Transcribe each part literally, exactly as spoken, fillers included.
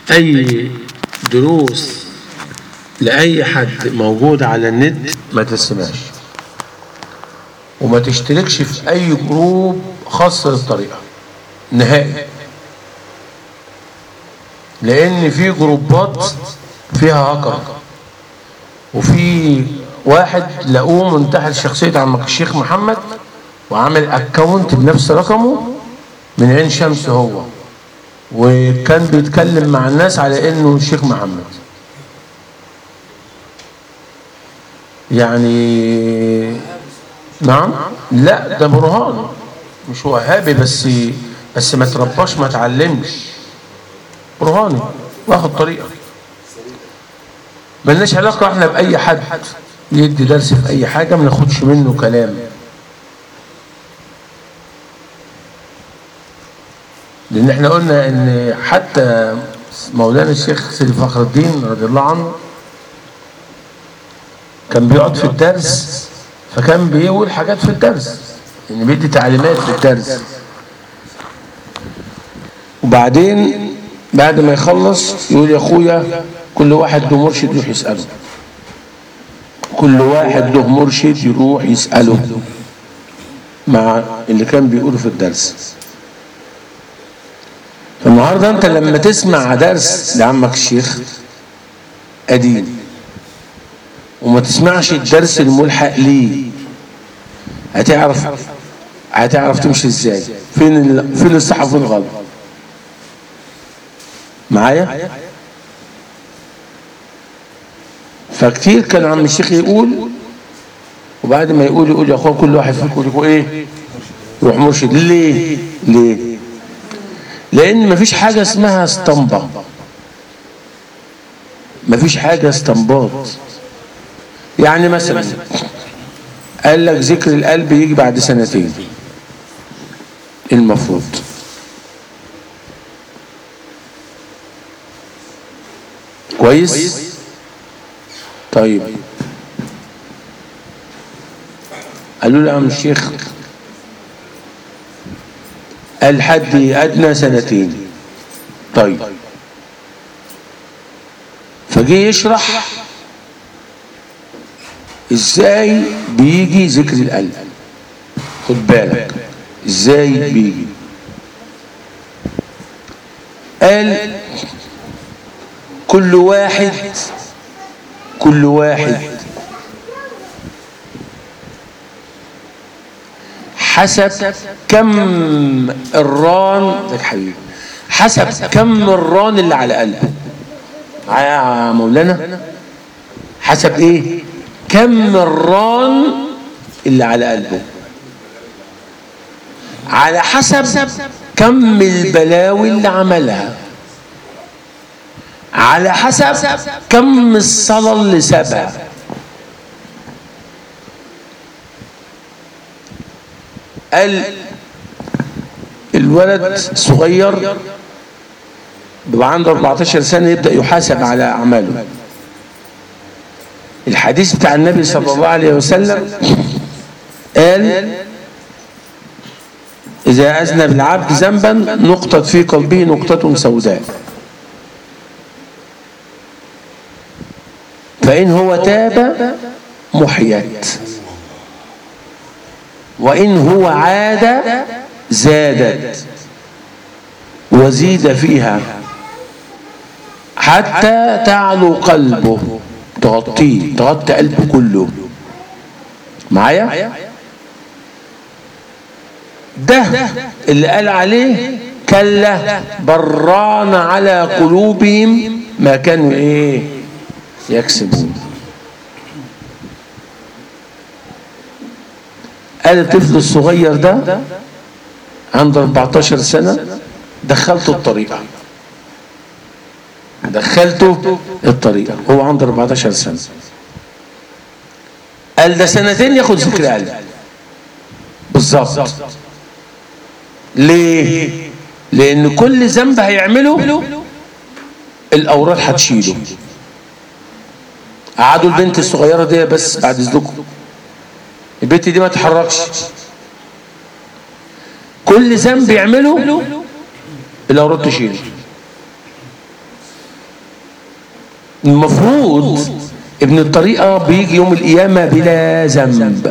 اي دروس لاي حد موجود على النت ما تسمعش، وما تشتركش في اي جروب خاص للطريقه نهائي، لان في جروبات فيها هكر، وفي واحد لقوه منتحل شخصيه عمك الشيخ محمد وعمل اكونت بنفس رقمه من عين شمس هو، وكان بيتكلم مع الناس على انه الشيخ محمد. يعني نعم، لا ده برهان، مش وهابي، بس بس ما ترباش ما تعلمش، برهاني واخد طريقه. ملناش علاقه احنا باي حد يدي درس في اي حاجه ما ناخدش منه كلام، لان احنا قلنا ان حتى مولانا الشيخ سيدي فخر الدين رضي الله عنه كان بيقعد في الدرس، فكان بيقول حاجات في الدرس، يعني بيدي تعليمات في الدرس، وبعدين بعد ما يخلص يقول يا اخويا كل واحد له مرشد يروح يسأله، كل واحد له مرشد يروح يسأله مع اللي كان بيقوله في الدرس. فالنهارده انت لما تسمع درس لعمك الشيخ قديم وما تسمعش الدرس الملحق ليه، هتعرف هتعرف تمشي ازاي، فين فين الصح وفين الغلط. معايا؟ فكتير كان عم الشيخ يقول، وبعد ما يقول يقول يا اخوان كل واحد فيكم يقول ايه؟ يروح مرشد. ليه؟ ليه؟ لان مفيش حاجه اسمها اسطمبه، مفيش حاجه استنباط. يعني مثلا قال لك ذكر القلب يجي بعد سنتين المفروض، كويس؟ طيب قالوا له يا عم الشيخ الحد ادنى سنتين. طيب فجه يشرح ازاي بيجي ذكر القلب. خد بالك ازاي بيجي. قال كل واحد كل واحد حسب كم الران ده حبيبي، حسب كم الران اللي على قلبه. يا مولانا حسب ايه؟ كم الران اللي على قلبه، على حسب كم البلاوي اللي عملها، على حسب كم الصلاة اللي سابها. قال الولد صغير بيبقى عنده أربعتاشر سنة يبدأ يحاسب على أعماله. الحديث بتاع النبي صلى الله عليه وسلم قال إذا أذنب العبد ذنبا نقطت في قلبه نقطة سوداء، فإن هو تاب محيت، وإن هو عاد زادت وزيد فيها حتى تعلو قلبه، تغطيه تغطي قلبه كله. معايا؟ ده اللي قال عليه كلا بران على قلوبهم ما كانوا ايه يكسبون. قال الطفل الصغير ده عنده أربعتاشر سنة دخلته الطريقة، دخلته الطريقة هو عنده أربعتاشر سنة. قال ده سنتين ياخد ذكر قلب بالظبط. ليه؟ لأن كل ذنب هيعمله الأوراد هتشيله. قعدوا البنت الصغيرة دي بس بعد إذنكم، البنت دي ما تتحركش، كل ذنب يعمله الأوراد تشيله. المفروض ابن الطريقة بيجي يوم القيامة بلا ذنب.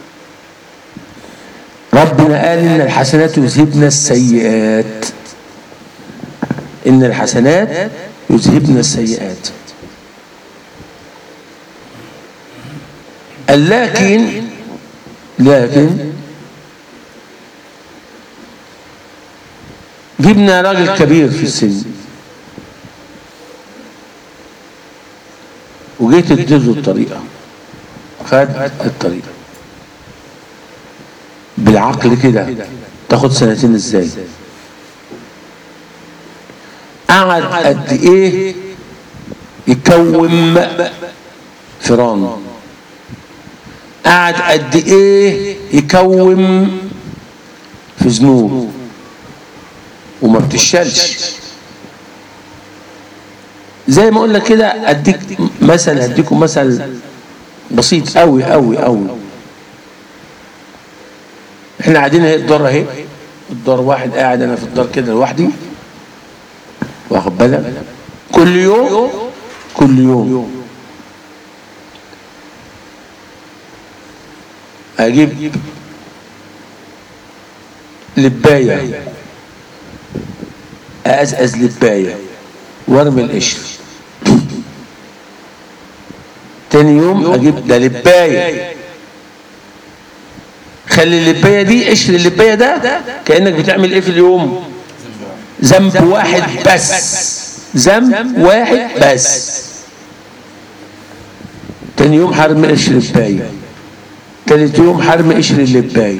ربنا قال إن الحسنات يذهبن السيئات، إن الحسنات يذهبن السيئات. لكن لكن جبنا راجل كبير في السن وجيت اديله الطريقة، خد الطريقة بالعقل كده تاخد سنتين ازاي؟ قعد قد ايه يكوم فران، قعد قد ايه يكوم في ذنوب وما بتشالش. زي ما اقول لك كده، اديك مثل، هديكم مثل بسيط قوي قوي قوي. احنا قاعدين اهي الدار اهي، الدار واحد قاعد انا في الدار كده لوحدي، واخد بالك؟ كل يوم كل يوم اجيب لبايه، أزأز لبايه وارمي القشر. تاني يوم اجيب ده لبايه، خلي اللبايه دي، قشر اللبايه ده كأنك بتعمل ايه في اليوم؟ ذنب واحد بس، ذنب واحد بس. تاني يوم حرم قشر اللبايه، تالت يوم حرم قشر اللبايه.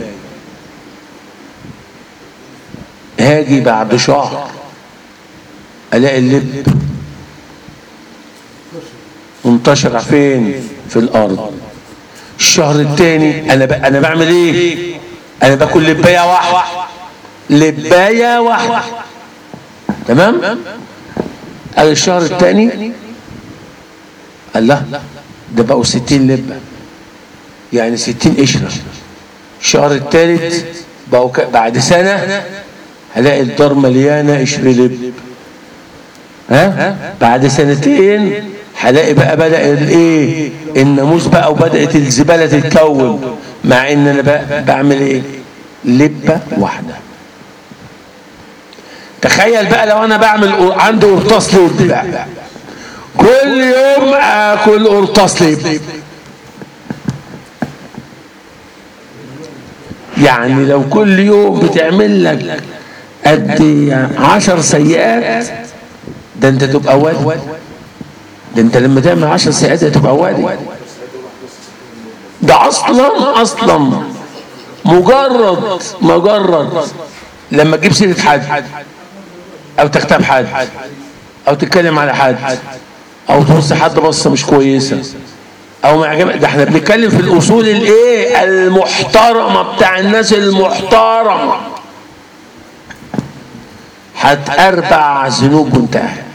هاجي بعد شهر الاقي اللب منتشر فين؟ في الارض. الشهر الثاني انا ب... انا بعمل ايه؟ انا باكل لبايه واحده، لبايه واحده، تمام؟ قال الشهر الثاني قال لا ده بقوا ستين لبه، يعني ستين قشره. الشهر الثالث بقوا ك... بعد سنه هلاقي الدار مليانه قشر لب. ها؟ بعد سنتين هلاقي بقى بدأ الايه؟ الناموس بقى، وبدأت الزبالة تتكون، مع ان انا بقى بعمل ايه؟ لبة واحدة. تخيل بقى لو انا بعمل عندي قرطاس لب بقى، كل يوم اكل قرطاس لب، يعني لو كل يوم بتعمل لك قد عشر سيئات، ده انت تبقى واد. ده انت لما تعمل عشر سيئات هتبقى وادي. ده اصلا اصلا مجرد مجرد لما تجيب سيره حد او تغتاب حد او تتكلم على حد او تبص حد بصه مش كويسه او ما عجبك، ده احنا بنتكلم في الاصول الايه المحترمه بتاع الناس المحترمه، هتأربع ذنوب وانت قاعد.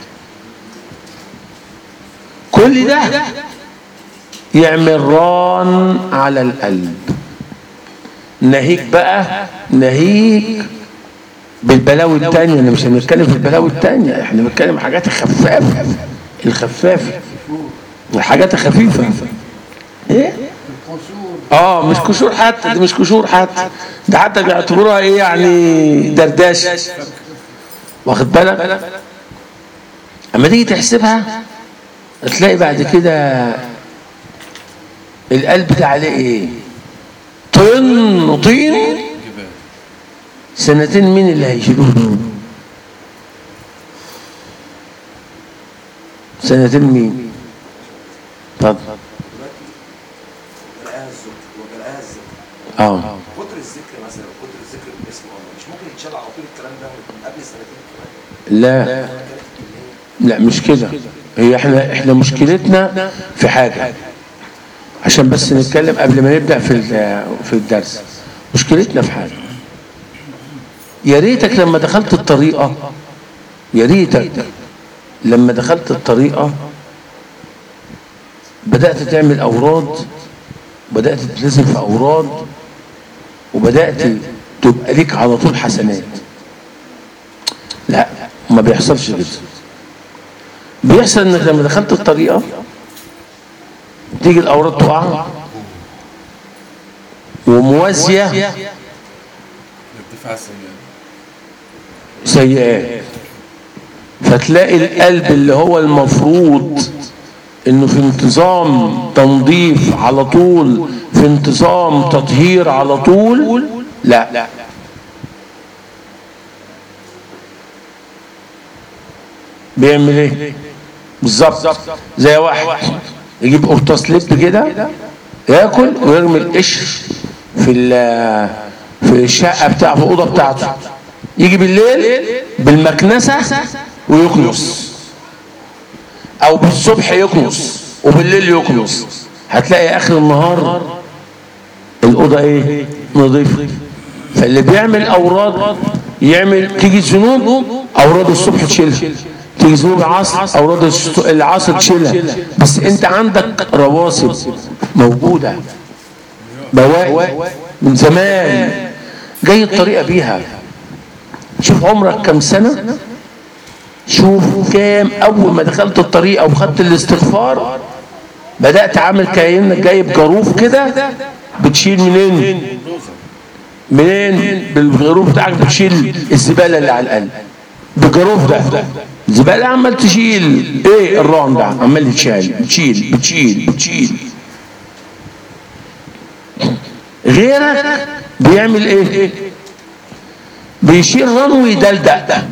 كل ده يعمل ران على القلب. ناهيك بقى، ناهيك بالبلاوي التانية. انا مش هنتكلم في البلاوي التانية، احنا بنتكلم حاجات خفافة، الخفافة، الحاجات الخفيفة. ايه؟ اه مش كشور حتى، دي مش كشور حتى، ده حتى بيعتبروها ايه يعني درداش، واخد بالك؟ اما تيجي تحسبها تلاقي بعد كده القلب ده عليه ايه؟ طين طين. سنتين مين اللي هيشيلوه؟ سنتين مين؟ اتفضل. اه كتر الذكر مثلا، كتر الذكر باسم الله مش ممكن يتشال على طول الكلام ده من قبل سنتين كمان؟ لا لا مش كده. هي احنا احنا مشكلتنا في حاجه، عشان بس نتكلم قبل ما نبدا في في الدرس. مشكلتنا في حاجه، يا ريتك لما دخلت الطريقه، يا ريتك لما دخلت الطريقه بدات تعمل اوراد، بدات تلتزم في اوراد، وبدات تبقى ليك على طول حسنات. لا ما بيحصلش كده. بيحصل انك لما دخلت الطريقه تيجي الاوراد تقع وموازيه ارتفاع السيئات سيئات، فتلاقي القلب اللي هو المفروض انه في انتظام تنظيف على طول، في انتظام تطهير على طول، لا بيعمل ايه بالظبط؟ زي واحد يجيب قرطاس لب كده ياكل ويرمي القشر في في الشقه بتاعته، في الاوضه بتاعته، يجي بالليل بالمكنسه ويكنس، او بالصبح يكنس وبالليل يكنس، هتلاقي اخر النهار الاوضه ايه؟ نظيفه. فاللي بيعمل اوراد يعمل، تيجي الذنوب اوراد الصبح تشيلها، تيجي ذنوب العصر اوراد العصر تشيلها، بس انت عندك رواسب موجوده، بواقي من زمان جاي الطريقه بيها. شوف عمرك كم سنه، شوف كام اول ما دخلت الطريقه وخدت الاستغفار بدات عامل كأنك جايب جاروف كده، بتشيل منين منين بالجاروف بتاعك، بتشيل الزباله اللي على القلب بالجاروف ده، الزباله عمال تشيل ايه، الرعن ده عمال يتشال، بتشيل بتشيل بتشيل. غيرك بيعمل ايه؟ بيشيل رن ويدلدق،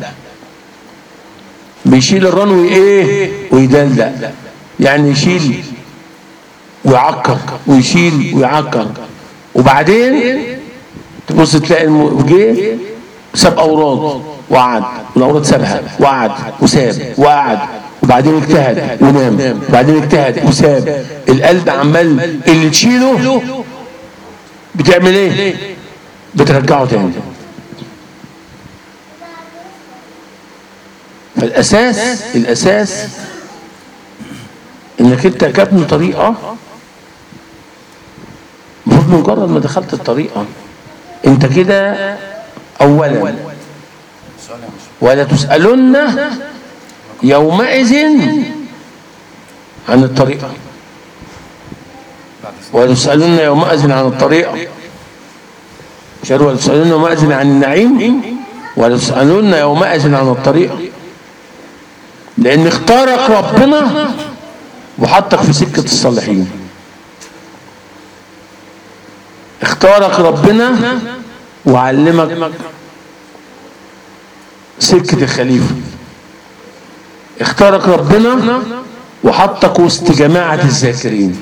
بيشيل الرن وايه ويدلدق، يعني يشيل ويعكر ويشيل ويعكر، وبعدين تبص تلاقي جه ساب اوراد وقعد، والاوراد سابها وقعد وساب وقعد، وبعدين اجتهد ونام، وبعدين اجتهد وساب. القلب عمال اللي تشيله بتعمل ايه؟ بترجعه تاني. فالاساس الاساس انك انت كابن طريقه، المفروض مجرد ما دخلت الطريقه انت كده اولا ولا تسألن يومئذ عن الطريقه، ولا تسألن يومئذ عن الطريقه، مش ولا تسألن يومئذ عن النعيم، ولا تسألن يومئذ عن الطريقه، لان اختارك ربنا وحطك في سكه الصالحين، اختارك ربنا وعلمك سكة الخليفة، اختارك ربنا وحطك وسط جماعة الذاكرين.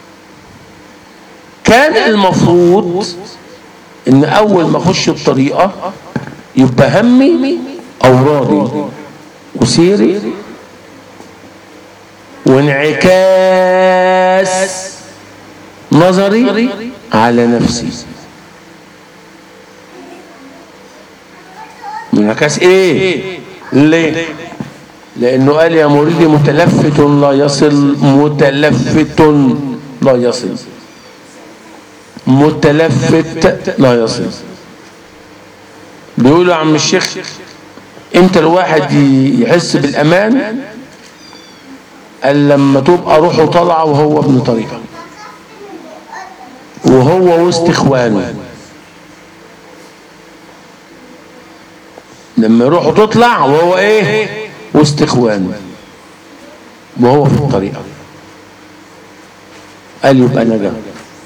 كان المفروض ان اول ما اخش الطريقة يبقى همي اورادي وسيري وانعكاس نظري على نفسي. انعكاس ايه؟ ليه؟ لانه قال يا مريدي متلفت لا يصل، متلفت لا يصل، متلفت لا يصل. بيقولوا عم الشيخ امتى الواحد يحس بالامان؟ قال لما تبقى روحه طالعه وهو ابن طريقه، وهو وسط اخوانه. لما روحه تطلع وهو ايه؟ وسط اخوانه وهو في الطريقه، قال يبقى نجا.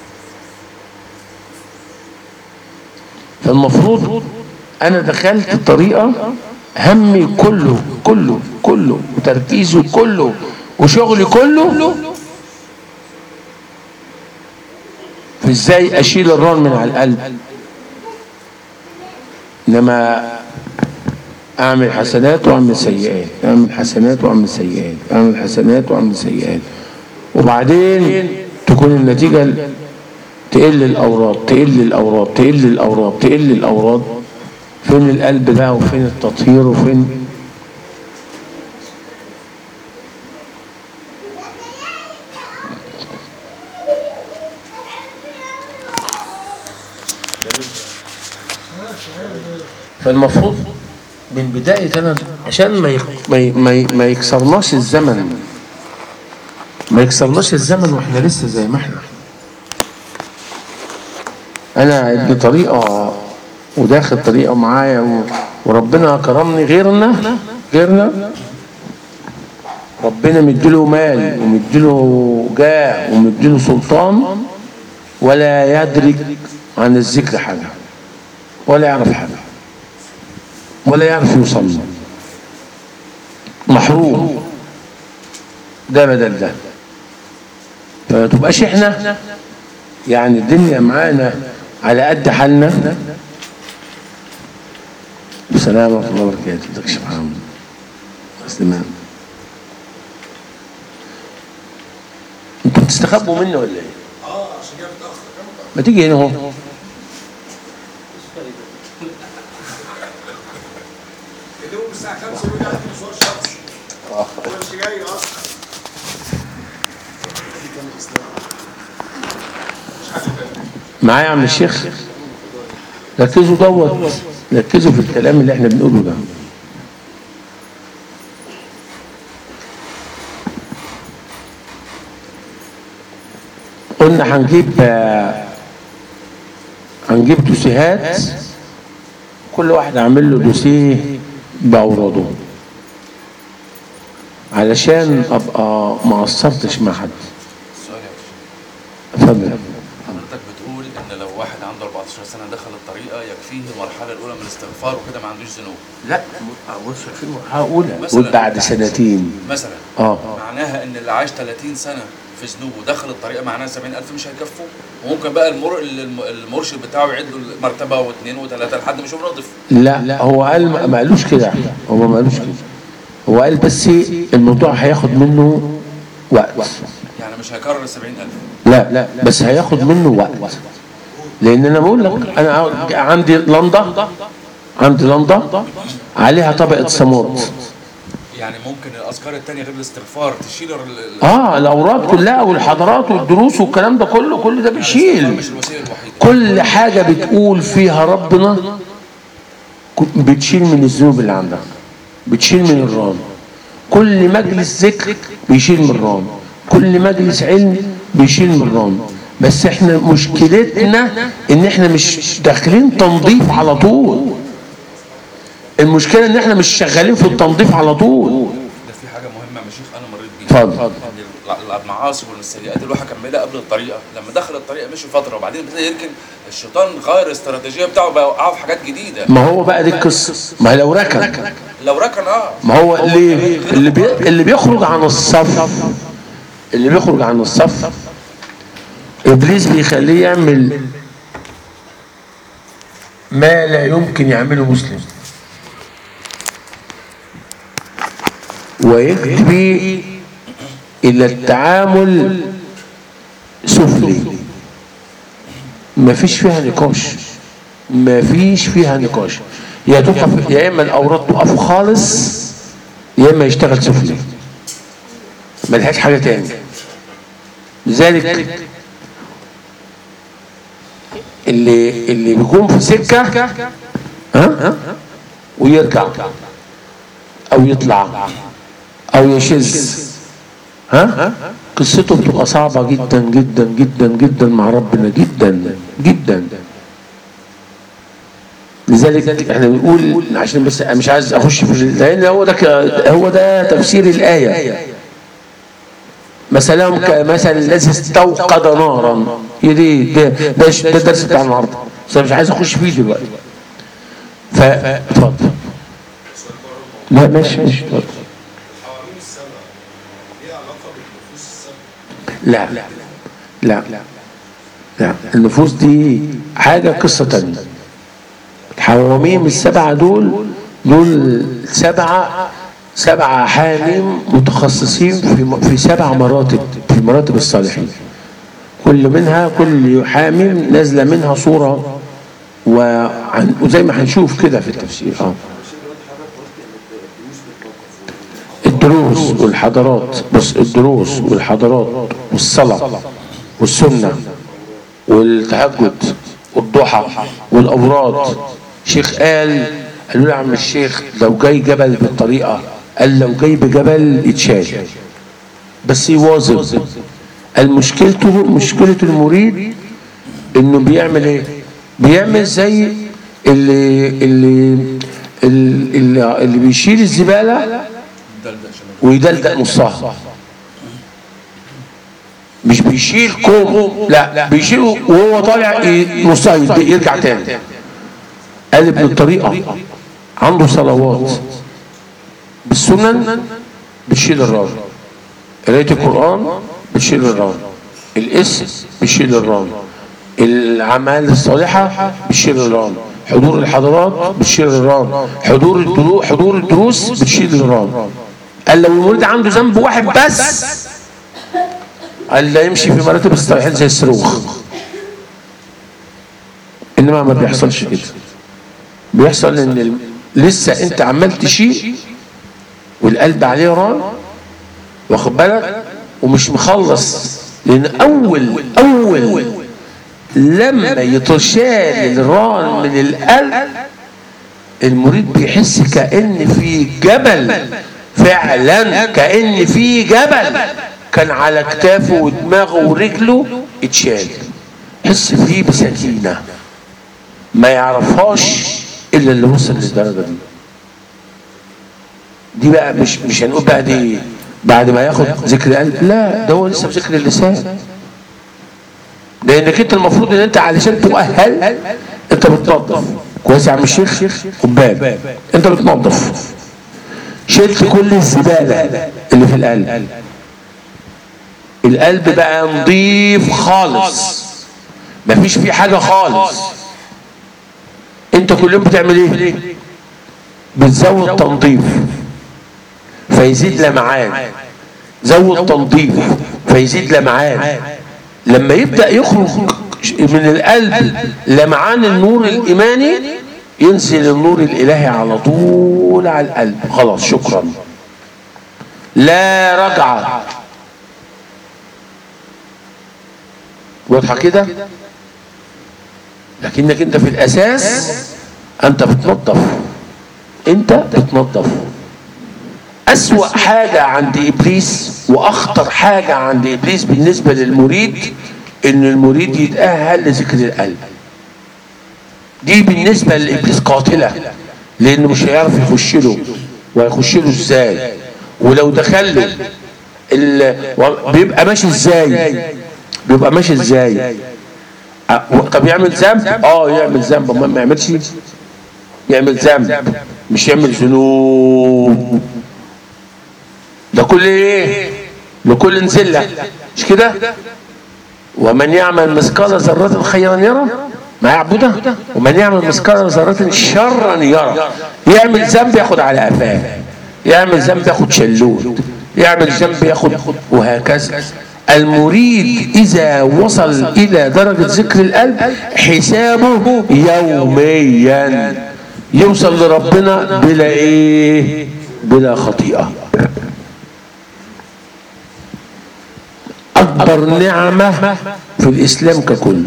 فالمفروض انا دخلت الطريقه همي كله كله كله وتركيزي كله وشغلي كله في ازاي اشيل الران من على القلب، انما اعمل حسنات واعمل سيئات، اعمل حسنات واعمل سيئات، اعمل حسنات واعمل سيئات، وبعدين تكون النتيجه تقل الاوراد تقل الاوراد تقل الاوراد تقل الاوراد. فين القلب بقى وفين التطهير وفين؟ فالمفروض من بداية أنا عشان ما يك- ما ي- ما ي- ما يكسرناش الزمن، ما يكسرناش الزمن واحنا لسه زي ما احنا. انا ابن طريقه وداخل طريقه معايا و- وربنا كرمني. غيرنا غيرنا ربنا مديله مال ومديله جاه ومديله سلطان ولا يدرك عن الذكر حاجه، ولا يعرف حاجه، ولا يعرف يوصل له، محروم. ده بدل ده. فما تبقاش احنا يعني الدنيا معانا على قد حالنا. السلام ورحمه الله وبركاته. ازيك يا شيخ محمد؟ سليمان، انتوا بتستخبوا مني ولا ايه؟ اه عشان جاي متاخر. ما تيجي هنا اهو. اليوم الساعه خمسة ويجي عندي مشوار شخصي. اه مش جاي اصلا. معايا يا عم الشيخ؟ ركزوا دوت، ركزوا في الكلام اللي احنا بنقوله ده. قلنا هنجيب هنجيب دوسيهات، كل واحد عامل له دوسيه باوراده علشان ابقى ما قصرتش مع حد. السؤال يا باشا، اتفضل. حضرتك بتقول ان لو واحد عنده أربعتاشر سنه دخل الطريقه يكفيه المرحله الاولى من الاستغفار وكده ما عندوش ذنوب لا بص في هقولها مثلاً. بعد سنتين. مثلا، اه معناها ان اللي عاش ثلاثين سنه في ذنوب ودخل الطريقه معناها سبعين ألف مش هيكفوا، وممكن بقى المر... الم- المرشد بتاعه يعد له مرتبه واثنين وثلاثه لحد ما يشوف ناضف. لا هو قال ما ما قالوش كده، هو ما قالوش كده. هو قال بس الموضوع هياخد منه وقت. يعني مش هيكرر ال سبعين ألف. لا لا بس هياخد منه وقت، لان انا بقول لك انا عندي لندا، عندي لندا عليها طبقه سمورت. يعني ممكن الاذكار الثانيه غير الاستغفار تشيل ال- ال- اه الاوراد كلها والحضارات والدروس والكلام ده كله، كل ده الاستغفار بيشيل. مش الوسيله الوحيده. كل حاجه بتقول فيها ربنا بتشيل من الذنوب اللي عندك، بتشيل من الران. كل مجلس ذكر بيشيل من الران، كل مجلس علم بيشيل من الران. بس احنا مشكلتنا ان احنا مش داخلين تنظيف على طول. المشكله ان احنا مش شغالين في التنظيف على طول. ده في حاجه مهمه يا شيخ انا مريت بيها. اتفضل. إن المعاصي والسيئات اللي الواحد كملها قبل الطريقه، لما دخل الطريقه مشي فتره وبعدين ابتدى يركن، الشيطان غير الاستراتيجيه بتاعه بقى يوقعه في حاجات جديده. ما هو بقى دي القصه، ما لو ركن، لو ركن اه ما هو اللي اللي بي اللي بيخرج عن الصف، اللي بيخرج عن الصف ابليس بيخليه يعمل ما لا يمكن يعمله مسلم، ويجبي الى التعامل سفلي، ما فيش فيها نقاش، ما فيش فيها نقاش. يا تقف، يا اما الاوراد تقف خالص، يا اما يشتغل سفلي، ما لهاش حاجه تاني. لذلك اللي اللي بيكون في سكه ها ويرجع او يطلع او يشذ، ها قصته بتبقى صعبه جدا جدا جدا جدا مع ربنا، جدا جدا. لذلك احنا بنقول، عشان بس مش عايز اخش في، لان هو ده هو ده تفسير الايه. مثلهم كمثل الذي استوقد نارا. هي دي ده ده ده الدرس بتاع النهارده، بس انا مش عايز اخش فيه دلوقتي. ف اتفضل. لا ماشي ماشي اتفضل. الحواميم السبع ليها علاقه بالنفوس السبع؟ لا لا لا لا النفوس دي حاجه، قصه تانية. الحواميم السبعه دول دول سبعه سبعه حاميم متخصصين في في سبع مراتب، في مراتب الصالحين. كل منها كل حاميم نازله منها صوره، وعن وزي ما هنشوف كده في التفسير. اه الدروس والحضارات، بص الدروس والحضارات والصلاه والسنه والتهجد والضحى والاوراد. شيخ قال قالوا له يا عم الشيخ لو جاي جبل بالطريقه، قال لو جاي بجبل يتشال بس يواظب. قال مشكلته مشكله المريد انه بيعمل ايه؟ بيعمل زي اللي اللي اللي, اللي بيشيل الزباله ويدلدق نصها، مش بيشيل كوم، لا بيشيله وهو طالع نصها يرجع تاني. قال ابن الطريقه عنده صلوات بالسنن بتشيل الران، قرايه القران بتشيل الران، الاسم بتشيل الران، الأعمال الصالحة بتشيل الران، حضور الحضارات بتشيل الران، حضور الدروس حضور الدروس بتشيل الران. قال لو المريد عنده ذنب واحد بس، قال لا يمشي في مراتب الصالحين زي الصاروخ. انما ما بيحصلش كده، بيحصل ان لسه انت عمال تشيل والقلب عليه ران، واخد بالك، ومش مخلص. لان اول اول لما يتشال الران من القلب المريد بيحس كأن في جبل، فعلا كأن في جبل كان على كتافه ودماغه ورجله اتشال، يحس فيه بسكينة ما يعرفهاش الا اللي وصل للدرجة دي. دي بقى مش مش هنقول بقى دي بعد ما ياخد ذكر القلب، لا ده هو لسه بذكر اللسان. لانك انت المفروض ان انت علشان تؤهل انت بتنظف كويس يا عم الشيخ، خباب انت بتنظف، شلت كل الزباله اللي في القلب، القلب بقى نظيف خالص مفيش فيه حاجه خالص. انت كل يوم بتعمل ايه؟ بتزود تنظيف فيزيد لمعان، زود تنظيف فيزيد لمعان. لما يبدأ يخرج من القلب لمعان النور الإيماني ينزل النور الإلهي على طول على القلب، خلاص شكرا لا رجعة. واضحة كده؟ لكنك انت في الأساس انت بتنظف، انت بتنظف. أسوأ حاجة عند إبليس وأخطر حاجة عند إبليس بالنسبة للمريد إن المريد يتأهل لذكر القلب. دي بالنسبة لإبليس قاتلة، لأنه مش هيعرف يخش له، وهيخش له إزاي؟ ولو دخل له بيبقى ماشي إزاي؟ بيبقى ماشي إزاي؟ طب يعمل ذنب؟ آه يعمل ذنب، أما ما يعملش يعمل ذنب، مش يعمل ذنوب. ده كل ايه؟ لكل زله، مش كده؟ ومن يعمل مثقال ذره خيرا يرى ما يعبده، ومن يعمل مثقال ذره شرا يرى. يعمل ذنب ياخد على قفاه، يعمل ذنب ياخد شلوت، يعمل ذنب ياخد، وهكذا. المريد اذا وصل الى درجه ذكر القلب حسابه يوميا يوصل لربنا بلا ايه؟ بلا خطيئه. أكبر نعمة في الإسلام ككل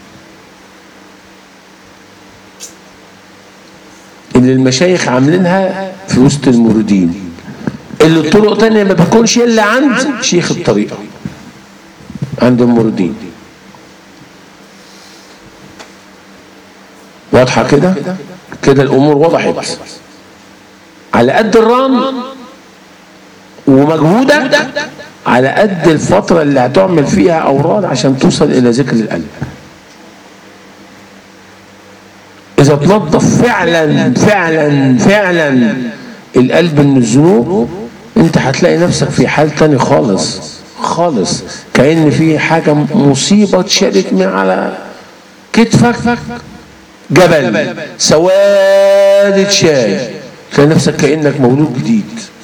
اللي المشايخ عاملينها في وسط المريدين، اللي الطرق تانية ما بيكونش إلا عند شيخ الطريقة، عند المريدين. واضحة كده؟ كده الأمور وضحت. على قد الران ومجهودك على قد الفترة اللي هتعمل فيها أوراد عشان توصل إلى ذكر القلب. إذا تنظف فعلا فعلا فعلا القلب من الذنوب أنت هتلاقي نفسك في حال تاني خالص خالص، كأن في حاجة مصيبة اتشالت من على كتفك، جبل سواد اتشال، تلاقي نفسك كأنك مولود جديد.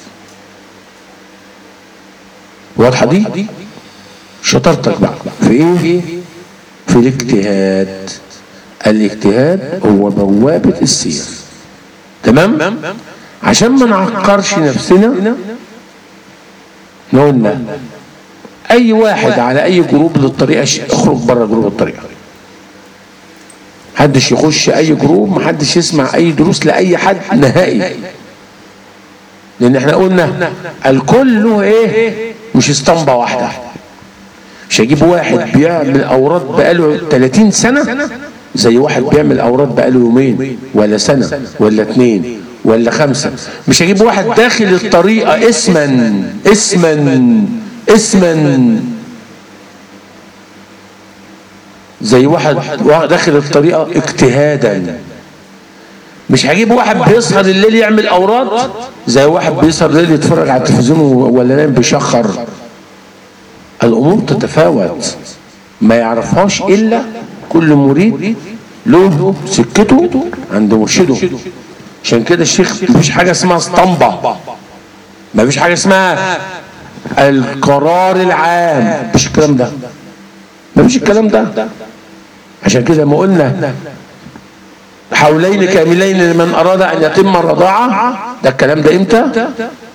واضحة دي؟ شطارتك بقى في ايه؟ في الاجتهاد. الاجتهاد هو بوابة السير، تمام؟ عشان ما نعقرش نفسنا قلنا اي واحد على اي جروب للطريقة اخرج بره جروب الطريقة. محدش يخش اي جروب، محدش يسمع اي دروس لاي حد نهائي، لان احنا قلنا الكل له ايه؟ مش اسطمبه واحده. مش هجيب واحد بيعمل اوراد بقاله ثلاثين سنه زي واحد بيعمل اوراد بقاله يومين ولا سنه ولا اتنين ولا خمسه. مش هجيب واحد داخل الطريقه اسما اسما اسما زي واحد داخل الطريقه اجتهادا. مش هجيب واحد بيسهر الليل يعمل اوراد زي واحد بيسهر الليل يتفرج على التلفزيون ولا نايم بيشخر. الامور تتفاوت، ما يعرفهاش الا كل مريد له سكته عند مرشده. عشان كده الشيخ مفيش حاجه اسمها اسطمبه، مفيش حاجه اسمها القرار العام، مفيش الكلام ده، مفيش الكلام ده. عشان كده ما قلنا حولين كاملين لمن اراد ان يتم الرضاعه، ده الكلام ده امتى؟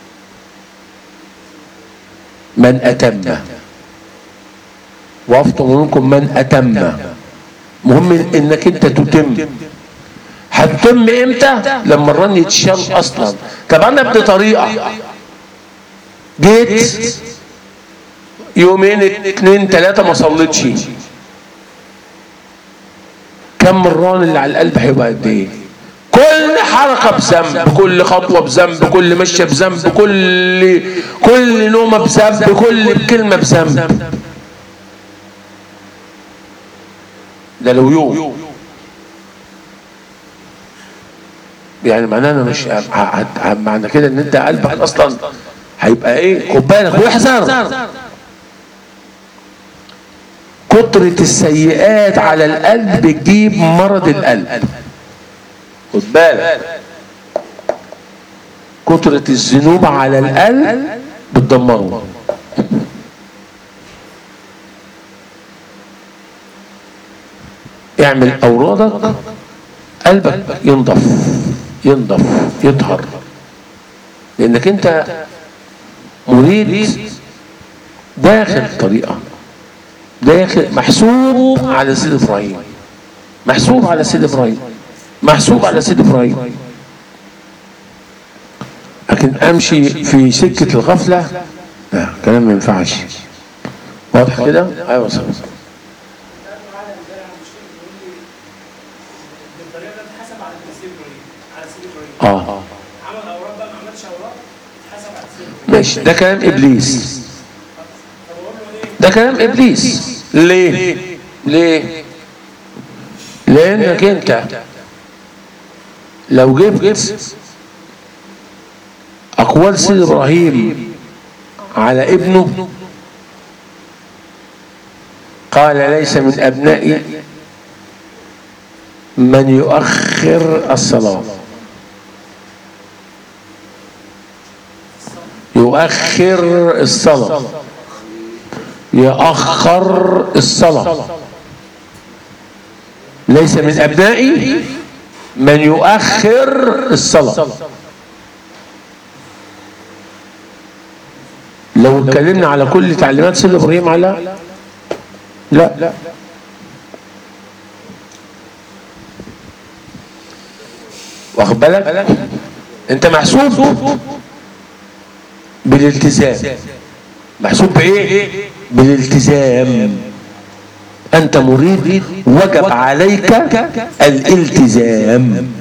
من اتم، وافضل منكم من اتم. مهم انك انت تتم. هتتم امتى؟ لما الرن يتشال اصلا. طب انا ابني طريقه، جيت يومين اتنين تلاته ما صليتش، كم الران اللي على القلب هيبقى قد ايه؟ كل حركه بذنب، كل خطوه بذنب، كل مشيه بذنب، كل كل نومه بذنب، كل كلمه بذنب. ده لو يوم يعني معناه انا مش معنى كده ان انت قلبك اصلا هيبقى ايه؟ خد بالك واحذر. كترة السيئات على القلب بتجيب مرض القلب، خد بالك. كترة الذنوب على القلب بتدمره. اعمل اورادك قلبك ينضف ينضف يطهر، لانك انت مريد داخل طريقه، داخل محسوب على سيد ابراهيم، محسوب على سيد ابراهيم، محسوب على سيد ابراهيم. لكن امشي في سكه الغفله لا، كلام ما ينفعش. واضح كده؟ ايوه صح. اه ماشي، ده كلام ابليس، ده كلام ابليس. ليه؟ ليه؟ لانك انت لو جبت اقوال سيد ابراهيم على ابنه، قال ليس من ابنائي من يؤخر الصلاة، يؤخر الصلاة، يأخر الصلاة. ليس من أبنائي من يؤخر الصلاة. لو اتكلمنا على كل تعليمات سيد إبراهيم على لا لا واخد بالك؟ انت محسوب بالالتزام. محسوب بايه؟ بالالتزام. انت مريد وجب عليك الالتزام.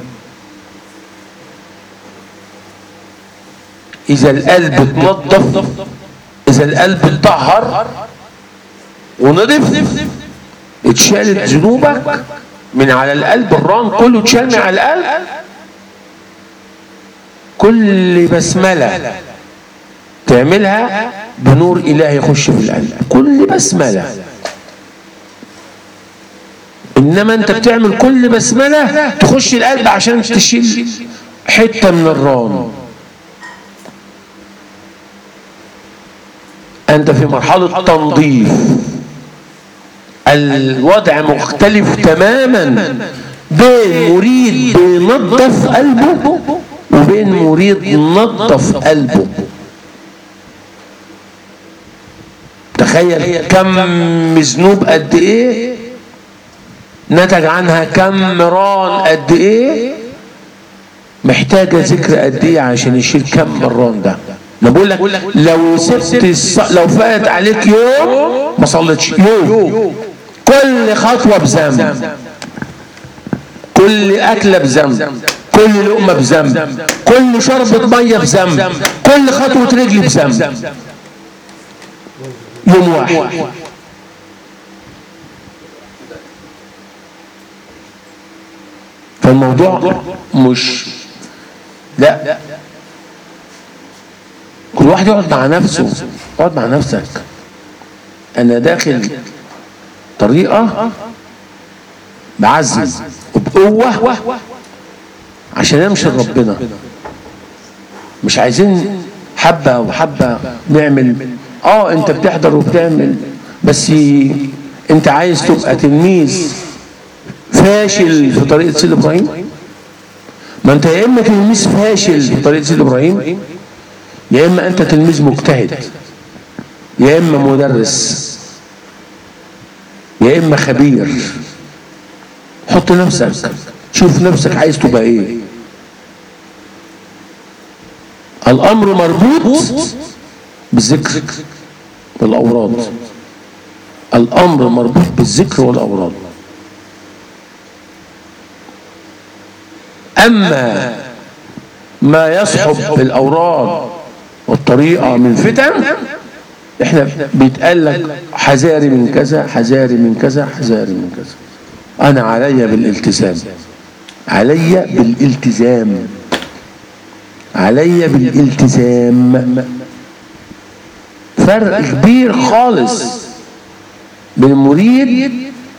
اذا القلب اتنضف، اذا القلب اتطهر ونضف، اتشالت ذنوبك من على القلب، الران كله اتشال من على القلب. كل بسملة تعملها بنور إلهي يخش في القلب، كل بسملة. إنما أنت بتعمل كل بسملة تخش القلب عشان تشيل حتة من الران. أنت في مرحلة تنظيف، الوضع مختلف تماما بين مريد بينظف قلبه وبين مريد نظف قلبه. تخيل كم ذنوب قد ايه نتج عنها كم ران قد ايه، محتاجة ذكر قد ايه عشان يشيل كم الران ده. انا بقول لك لو سبت الص... لو فات عليك يوم ما صليتش يوم، كل خطوة بذنب، كل أكلة بذنب، كل لقمة بذنب، كل شربة مية بذنب، كل خطوة رجل بذنب، يوم واحد. فالموضوع مش لا، كل واحد يقعد مع نفسه، اقعد مع نفسك. انا داخل طريقة بعزم وبقوة عشان امشي لربنا، مش عايزين حبة وحبة نعمل. اه انت بتحضر وبتعمل، بس انت عايز تبقى تلميذ فاشل في طريقة سيد ابراهيم؟ ما انت يا اما تلميذ فاشل في طريقة سيد ابراهيم، يا اما انت تلميذ مجتهد، يا اما مدرس، يا اما خبير. حط نفسك، شوف نفسك عايز تبقى ايه. الامر مربوط بالذكر والاوراد، الامر مربوط بالذكر والاوراد. اما ما يصحب الاوراد والطريقه من فتن، احنا بيتقال لك حذاري من كذا، حذاري من كذا، حذاري من كذا. انا علي بالالتزام، علي بالالتزام، علي بالالتزام. فرق كبير خالص بين المريد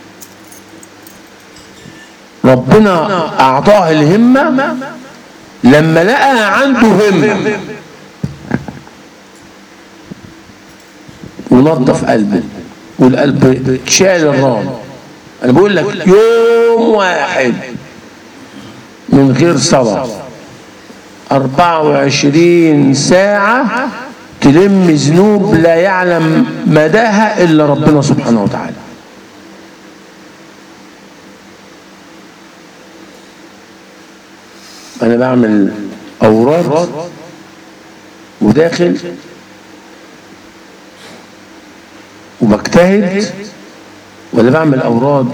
ربنا اعطاه الهمة لما لقى عنده همة ونظف قلبه، والقلب شال الران. انا بقول لك يوم واحد من غير صلاة أربعة وعشرين ساعة تلم ذنوب لا يعلم مداها إلا ربنا سبحانه وتعالى. أنا بعمل أوراد وداخل وبجتهد، ولا بعمل أوراد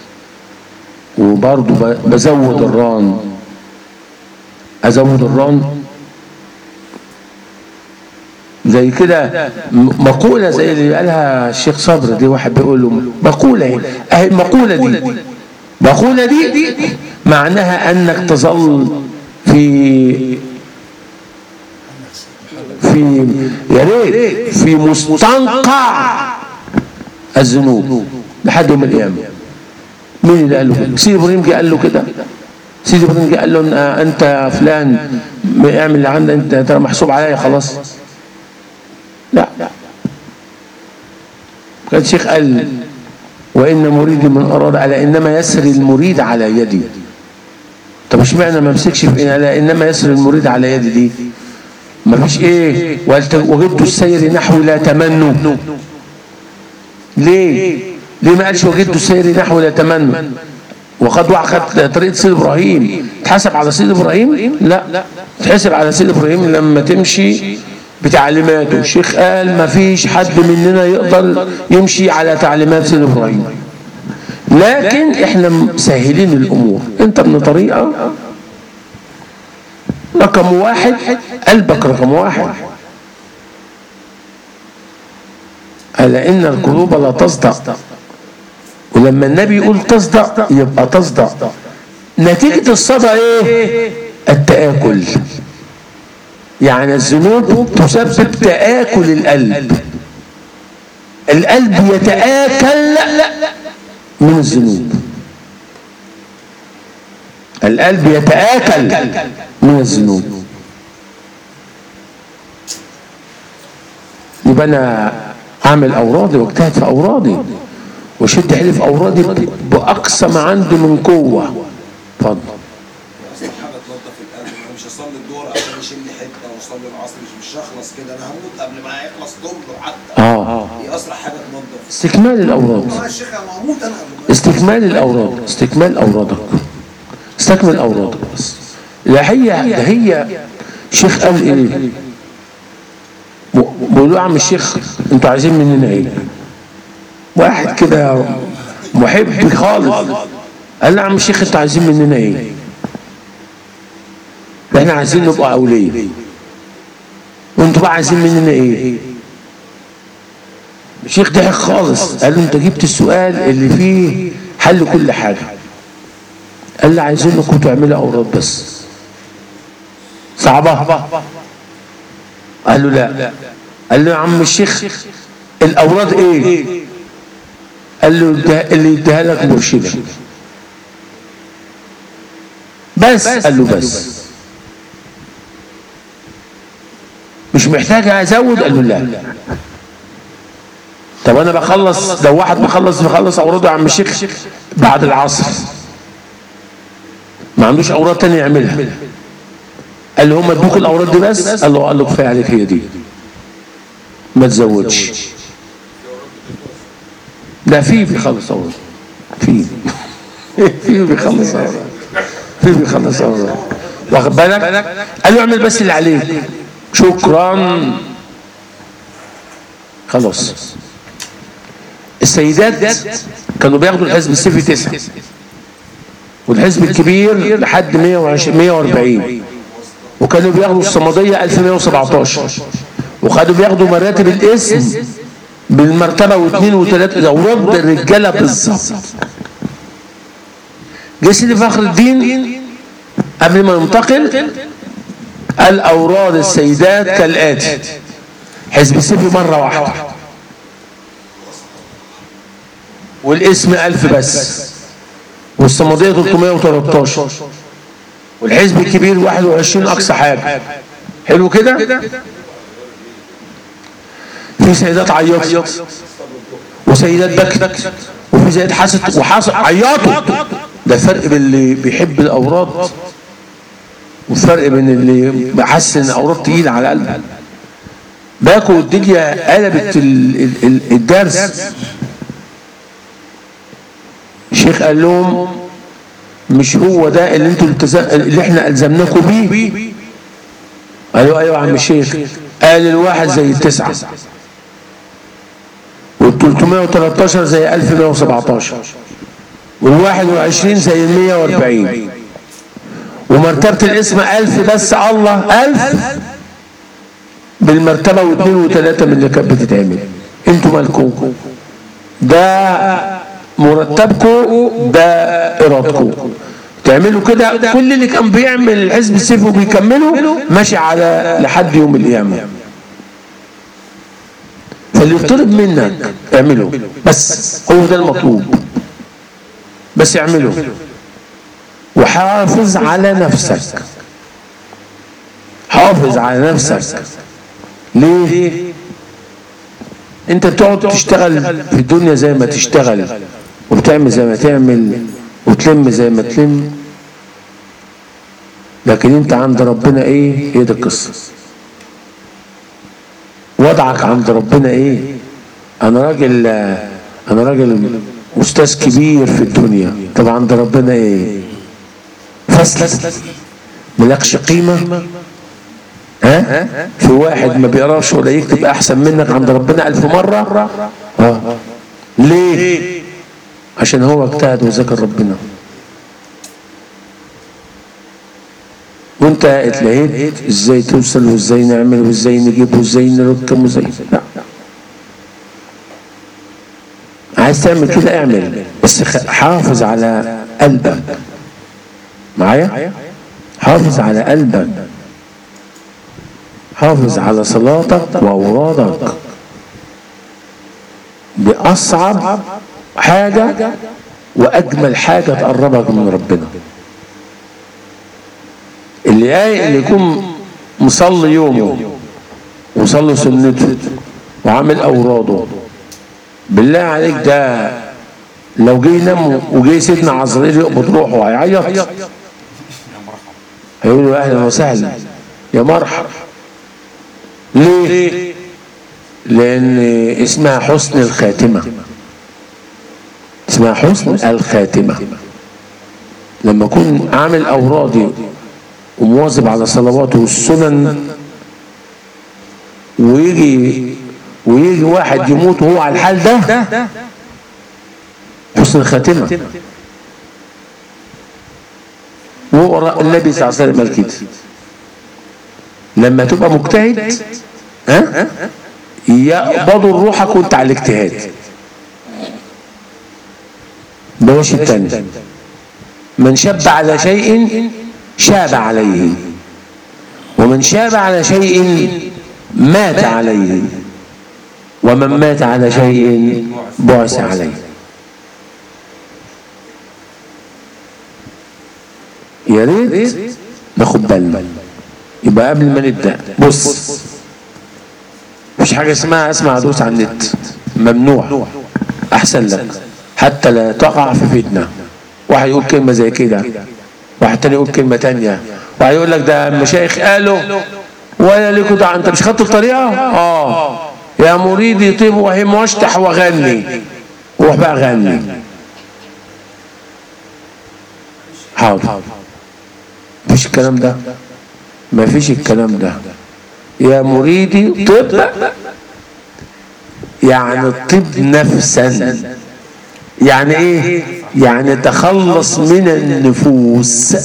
وبرضه بزود الران، أزود الران زي كده. مقولة زي اللي قالها الشيخ صبر دي، واحد بيقول له مقولة اهي، المقولة دي مقولة دي معناها أنك تظل في في يا ريت في مستنقع الذنوب لحد يوم القيامة. مين اللي قال له كده؟ سيدي ابراهيم جه قال له كده. سيدي ابراهيم جه قال له انت يا فلان اعمل اللي عندك، انت ترى محسوب عليا خلاص. لا، كان الشيخ قال وان مريد من اراد على انما يسري المريد على يدي. طب اشمعنى ما امسكش في على انما يسري المريد على يدي دي؟ ما فيش ايه وجدت السير نحو لا تمنوا. ليه؟ ليه ما قالش وجدت السير نحو لا تمنوا؟ وقد واحد طريقة سيد ابراهيم تحسب على سيد ابراهيم؟ لا، تحسب على سيد ابراهيم لما تمشي بتعليماته. الشيخ قال ما فيش حد مننا يقدر يمشي على تعليمات سيد ابراهيم، لكن احنا مسهلين الامور. انت من طريقة رقم واحد، قلبك رقم واحد. ألا إن القلوب لا تصدق، ولما النبي يقول تصدق يبقى تصدق. نتيجة الصدى ايه؟ التآكل. يعني الذنوب تسبب تآكل القلب، القلب يتآكل من الذنوب، القلب يتآكل من الذنوب. يبقى انا اعمل اورادي واجتهد في اورادي وشد حيلي في اورادي باقصى ما عندي من قوه. اتفضل. حاجه تنظف القلب، انا مش هصلي الظهر عشان يشيل لي حته واصلي العصر، مش مش هخلص كده، انا هموت قبل ما يخلص ظهره حتى. اه دي اسرع حاجه تنضف. استكمال الاوراد، اه يا شيخ انا هموت انا قبل ما استكمال الاوراد، استكمال اورادك، استكمل اورادك بس. لا هي ده هي شيخ قال ايه؟ بيقولوا يا عم الشيخ انتوا عايزين مننا ايه؟ واحد كده محب خالص قال له يا عم الشيخ انتوا عايزين مننا ايه؟ احنا عايزين نبقى اولياء وانتوا بقى عايزين مننا ايه؟ الشيخ ضحك خالص قال له انت جبت السؤال اللي فيه حل كل حاجه. قال لي عايزينكم تعملوا اوراد بس. صعبه؟ قال له لا. قال له يا عم الشيخ الاوراد ايه؟ قال له اللي يديها لك مرشدك بس. قال له بس مش محتاج ازود؟ قال له لا. طب انا بخلص، لو واحد بخلص بخلص اوراده يا عم الشيخ بعد العصر ما عندوش اوراد تانية يعملها. قال له هم ادوك الاوراد دي بس؟ قال له قال له كفايه عليك هي دي ما تزودش. لا في بيخلص اوراد، في في بيخلص اوراد، في بيخلص اوراد واخد بالك؟ قال له اعمل بس اللي عليك شكرا خلاص. السيدات كانوا بياخدوا الحزب السيفي تسعة والحزب الكبير لحد مية وعشرين مية واربعين، وكانوا بياخدوا الصمدية ألف ومية وسبعتاشر، وكانوا بياخدوا مراتب الاسم بالمرتبة واثنين وثلاثة اوراد الرجالة بالظبط. جه سيدي فخر الدين قبل ما ينتقل قال اوراد السيدات كالاتي: حزب السيفي مرة واحدة والاسم ألف بس، والصمدية ثلاثمية وتلتاشر، والحزب الكبير واحد وعشرين أقصى حاجة. حلو كده؟ في سيدات عيطت وسيدات بكت وفي سيدات حست وحصل عيطوا. ده فرق بين اللي بيحب الأوراد والفرق بين اللي حاسس إن الأوراد تقيل على قلبه. باكوا والدنيا قلبت الدرس. الشيخ قال لهم مش هو ده اللي انتوا اللي احنا الزمناكم بيه؟ قالوا ايوه يا عم الشيخ. قال الواحد زي التسعه والثلاثمية وتلتاشر زي ألف ومية وسبعتاشر والواحد وعشرين زي المية واربعين ومرتبه الاسم ألف بس. الله ألف بالمرتبه واثنين وثلاثه من اللي كانت بتتعمل. انتوا مالكم؟ ده مرتبكم، ده ارادكم. تعملوا كده. كل اللي كان بيعمل الحزب السيفي وبيكمله ماشي على لحد يوم القيامه. فاللي يطلب منك اعمله بس، هو ده المطلوب بس اعمله. وحافظ على نفسك، حافظ على نفسك. ليه؟ انت بتقعد تشتغل في الدنيا زي ما تشتغل وبتعمل زي ما تعمل وتلم زي ما تلم، لكن انت عند ربنا ايه؟ هي دي القصه. وضعك عند ربنا ايه؟ انا راجل انا راجل استاذ كبير في الدنيا، طب عند ربنا ايه؟ فاسلك ملكش قيمه. ها؟ في واحد ما بيقراش ولا يكتب احسن منك عند ربنا ألف مرة. اه ليه؟ عشان هو اجتهد وذكر ربنا وانت اتلهيت ازاي توصل وازاي نعمل وازاي نجيب وازاي نركب وازاي. لا، عايز تعمل كده اعمل بس حافظ على قلبك. معايا؟ حافظ على قلبك، حافظ على صلاتك واورادك. بأصعب حاجة وأجمل حاجة تقربك من ربنا. اللي اللي يكون مصلي يومه وصلي سنته وعامل أوراده، بالله عليك ده لو جه ينام وجه سيدنا عزرائيل يقبض روحه هيعيط، هيقول له أهلا وسهلا يا مرحب. ليه؟ لأن اسمها حسن الخاتمة، اسمها حسن الخاتمة. لما أكون عامل أورادي ومواظب على صلواته والسنن، ويجي ويجي واحد يموت وهو على الحال ده، حسن الخاتمة. وراء النبي صلى الله عليه وسلم قال كده، لما تبقى مجتهد ها يقبضوا روحك وانت على الاجتهاد. بلاش التاني. من شب على شيء شاب عليه، ومن شاب على شيء مات عليه، ومن مات على شيء بعث عليه. يا ريت ناخد بالنا. يبقى قبل ما نبدا، بص، مفيش حاجه اسمها اسمع ادوس على النت، ممنوع. احسن لك حتى لا تقع في فتنه. واحد يقول كلمه زي كده، واحد تاني يقول كلمه تانيه، واحد يقول لك ده المشايخ قالوا ولا ليكوا دعوه. انت مش خدت الطريقه؟ اه يا مريدي طيب وهم واشتح وغني. روح بقى غني. حاضر. مفيش الكلام ده، مفيش الكلام ده. يا مريدي طب، يعني الطب نفسا. يعني ايه؟ يعني تخلص من النفوس.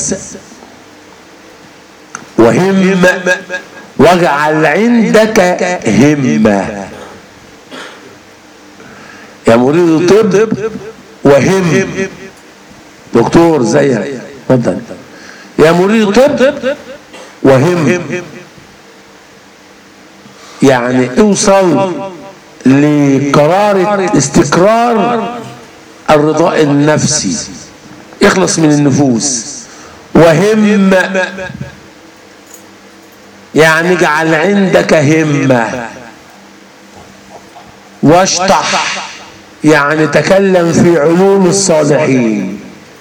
وهم، واجعل عندك همة. يا مريد طب وهم. دكتور زيك اتفضل. يا مريد طب وهم، يعني اوصل لقرار استقرار الرضاء النفسي، اخلص من النفوس. وهم يعني اجعل عندك همة. واشطح يعني تكلم في علوم الصالحين.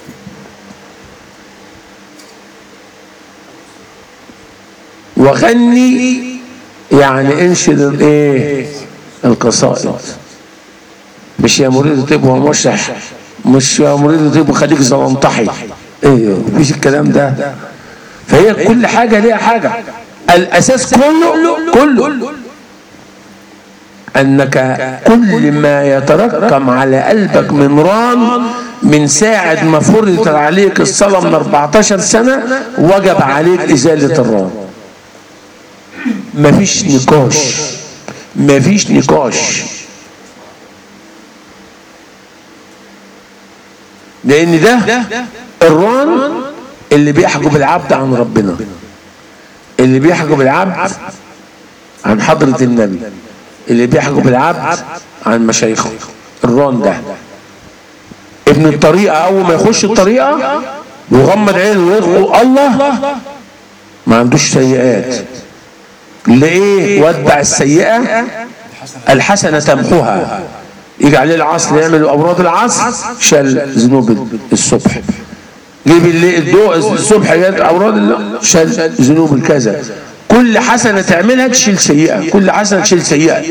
وغني يعني انشد الايه؟ القصائد. مش يا مريد طيب ومشح، مش يا مريد طيب وخليك زلنطحي. ايه مفيش الكلام ده. فهي كل حاجه ليها حاجه. الاساس كله كله انك كل ما يتركم على قلبك من ران من ساعه ما فرضت عليك الصلاه من أربعتاشر سنه وجب عليك ازاله الران. مفيش نقاش، مفيش نقاش. لان ده الران اللي بيحجب العبد عن ربنا، اللي بيحجب العبد عن حضرة النبي، اللي بيحجب العبد عن مشايخه. الران ده ابن الطريقة اول ما يخش الطريقة ويغمض عينه ويدخل الله ما عندوش سيئات. ليه؟ واتبع السيئة الحسنة تمحوها. يجي عليه العصر يعمل أوراد العصر شال ذنوب الصبح. جه بالليل الضوء الصبح جت أوراد شال ذنوب الكذا. كل حسنة تعملها تشيل سيئة، كل حسنة تشيل سيئة.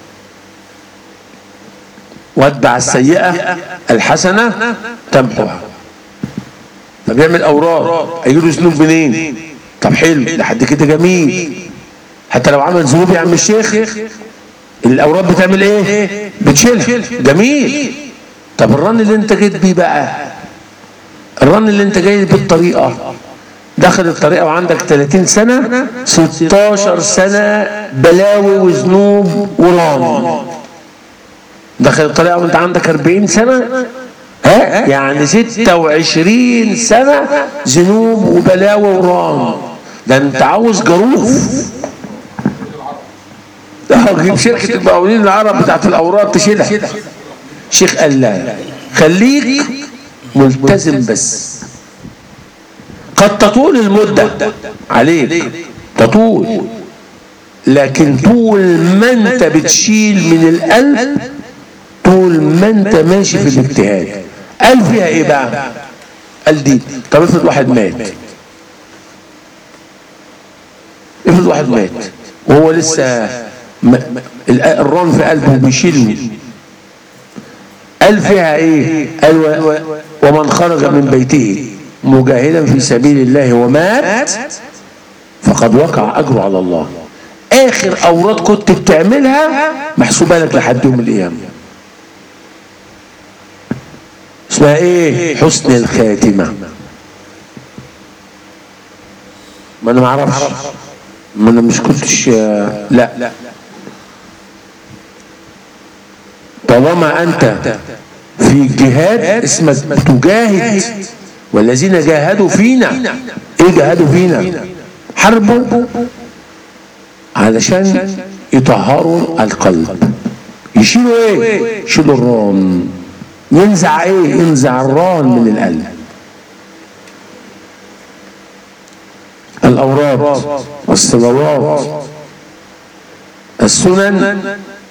واتبع السيئة الحسنة تمحوها. طب يعمل أوراد هيجيله ذنوب منين؟ طب حلو لحد كده جميل. حتى لو عمل ذنوب يا عم الشيخ الاوراد بتعمل ايه؟ بتشيلها. جميل. طب الرن اللي انت جيت بيه بقى، الرن اللي انت جاي بالطريقه، داخل الطريقه وعندك ثلاثين سنه، ستاشر سنه بلاوي وذنوب وران. داخل الطريقه وانت عندك أربعين سنه، ها يعني ستة وعشرين سنه ذنوب وبلاوي وران. ده انت عاوز جروف. جيب شركة المقاولين العرب بتاعت الأوراق تشيلها. شيخ قال لا، خليك ملتزم بس. قد تطول المدة عليك، تطول، لكن طول ما انت بتشيل من القلب، طول ما انت ماشي في الاجتهاد. قال فيها ايه بقى؟ قال دي. طب افرض واحد مات، افرض افرض واحد مات وهو لسه م... الران في قلبه بيشيله، قال فيها ايه؟ قال و... ومن خرج من بيته مجاهدا في سبيل الله ومات فقد وقع اجره على الله. اخر اوراد كنت بتعملها محسوبه لك لحد يوم القيامه. اسمها ايه؟ حسن الخاتمه. ما انا ما اعرفش، ما انا مش كنتش، لا طالما انت في جهاد اسمك تجاهد، والذين جاهدوا فينا. ايه جاهدوا فينا؟ حربوا علشان يطهروا القلب. يشيلوا ايه؟ يشيلوا الران. ينزع ايه؟ ينزع الران من القلب. الاوراد، الصلوات، السنن،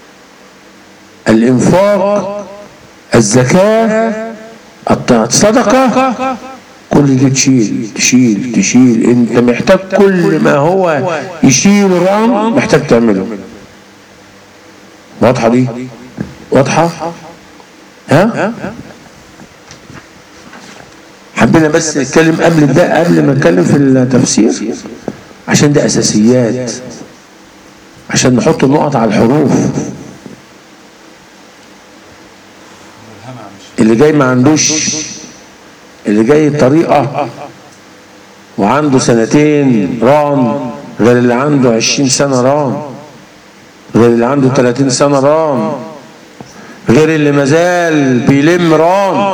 الانفاق، الزكاة، الصدقة، كل دي تشيل تشيل تشيل. انت محتاج كل ما هو يشيل ران محتاج تعمله. واضحة دي؟ واضحة؟ ها؟ حبينا بس نتكلم قبل ده، قبل ما نتكلم في التفسير، عشان ده اساسيات، عشان نحط النقط على الحروف. اللي جاي ما عندوش، اللي جاي طريقة وعنده سنتين ران غير اللي عنده عشرين سنة ران، غير اللي عنده تلاتين سنة ران، غير اللي مازال بيلم ران.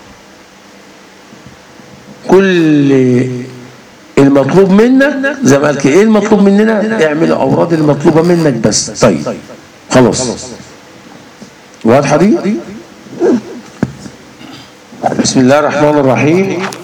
كل المطلوب منك زي ما قال، ايه المطلوب مننا؟ اعمل اوراد المطلوبة منك بس. طيب خلاص، واضحة دي؟ بسم الله الرحمن الرحيم.